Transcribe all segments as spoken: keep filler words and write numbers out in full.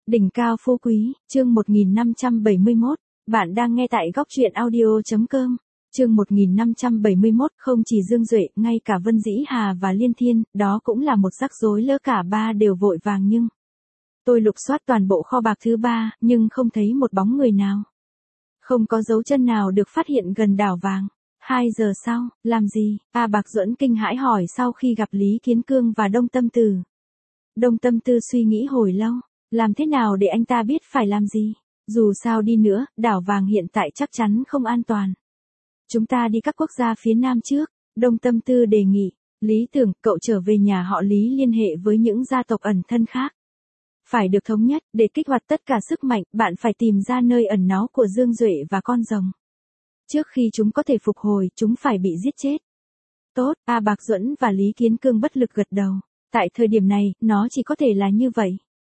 Đỉnh cao phú quý, chương một nghìn năm trăm bảy mươi mốt, bạn đang nghe tại góc truyện audio.com. Chương một nghìn năm trăm bảy mươi mốt, không chỉ Dương Duệ, ngay cả Vân Dĩ Hà và Liên Thiên, đó cũng là một rắc rối lỡ, cả ba đều vội vàng nhưng... Tôi lục soát toàn bộ kho bạc thứ ba, nhưng không thấy một bóng người nào. Không có dấu chân nào được phát hiện gần đảo vàng. Hai giờ sau, làm gì? A Bạc Duẫn kinh hãi hỏi sau khi gặp Lý Kiến Cương và Đông Tâm Tư. Đông Tâm Tư suy nghĩ hồi lâu. Làm thế nào để anh ta biết phải làm gì? Dù sao đi nữa, đảo vàng hiện tại chắc chắn không an toàn. Chúng ta đi các quốc gia phía Nam trước, Đông Tâm Tư đề nghị. Lý Tưởng, cậu trở về nhà họ Lý liên hệ với những gia tộc ẩn thân khác. Phải được thống nhất, để kích hoạt tất cả sức mạnh, bạn phải tìm ra nơi ẩn náu của Dương Duệ và con rồng. Trước khi chúng có thể phục hồi, chúng phải bị giết chết. Tốt, A Bạc Duẫn và Lý Kiến Cương bất lực gật đầu. Tại thời điểm này, nó chỉ có thể là như vậy.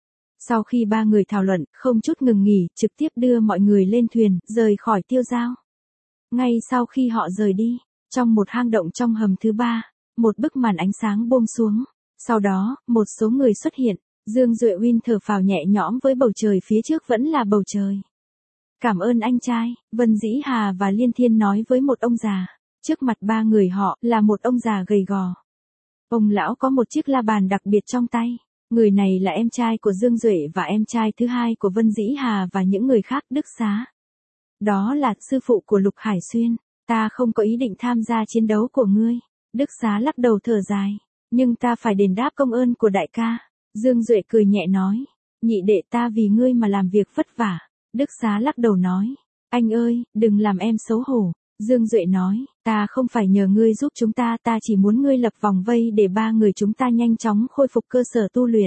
Sau khi ba người thảo luận, không chút ngừng nghỉ, trực tiếp đưa mọi người lên thuyền, rời khỏi Tiêu Giao. Ngay sau khi họ rời đi, trong một hang động trong hầm thứ ba, một bức màn ánh sáng buông xuống. Sau đó, một số người xuất hiện. Dương Duệ Win thở phào nhẹ nhõm với bầu trời phía trước vẫn là bầu trời. Cảm ơn anh trai, Vân Dĩ Hà và Liên Thiên nói với một ông già. Trước mặt ba người họ là một ông già gầy gò. Ông lão có một chiếc la bàn đặc biệt trong tay. Người này là em trai của Dương Duệ và em trai thứ hai của Vân Dĩ Hà và những người khác. Đức Xá. Đó là sư phụ của Lục Hải Xuyên. Ta không có ý định tham gia chiến đấu của ngươi. Đức Xá lắc đầu thở dài. Nhưng ta phải đền đáp công ơn của đại ca. Dương Duệ cười nhẹ nói. Nhị đệ, ta vì ngươi mà làm việc vất vả. Đức Xá lắc đầu nói. Anh ơi, đừng làm em xấu hổ. Dương Duệ nói. Ta không phải nhờ ngươi giúp chúng ta, ta chỉ muốn ngươi lập vòng vây để ba người chúng ta nhanh chóng khôi phục cơ sở tu luyện.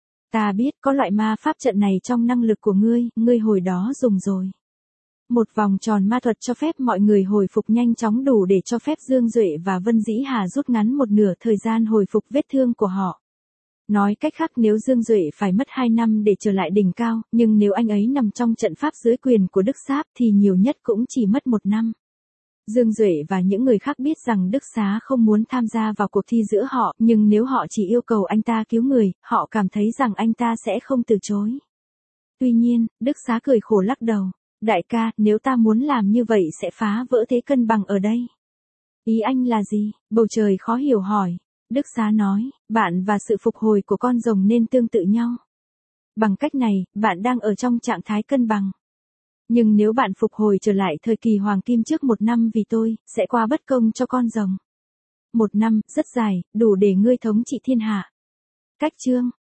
Ta biết có loại ma pháp trận này trong năng lực của ngươi, ngươi hồi đó dùng rồi. Một vòng tròn ma thuật cho phép mọi người hồi phục nhanh chóng đủ để cho phép Dương Duệ và Vân Dĩ Hà rút ngắn một nửa thời gian hồi phục vết thương của họ. Nói cách khác, nếu Dương Duệ phải mất hai năm để trở lại đỉnh cao, nhưng nếu anh ấy nằm trong trận pháp dưới quyền của Đức Sáp thì nhiều nhất cũng chỉ mất một năm. Dương Duệ và những người khác biết rằng Đức Xá không muốn tham gia vào cuộc thi giữa họ, nhưng nếu họ chỉ yêu cầu anh ta cứu người, họ cảm thấy rằng anh ta sẽ không từ chối. Tuy nhiên, Đức Xá cười khổ lắc đầu. Đại ca, nếu ta muốn làm như vậy sẽ phá vỡ thế cân bằng ở đây. Ý anh là gì? Bầu trời khó hiểu hỏi. Đức Xá nói, bạn và sự phục hồi của con rồng nên tương tự nhau. Bằng cách này, bạn đang ở trong trạng thái cân bằng. Nhưng nếu bạn phục hồi trở lại thời kỳ hoàng kim trước một năm vì tôi, sẽ qua bất công cho con rồng. Một năm, rất dài, đủ để ngươi thống trị thiên hạ. Cách chương,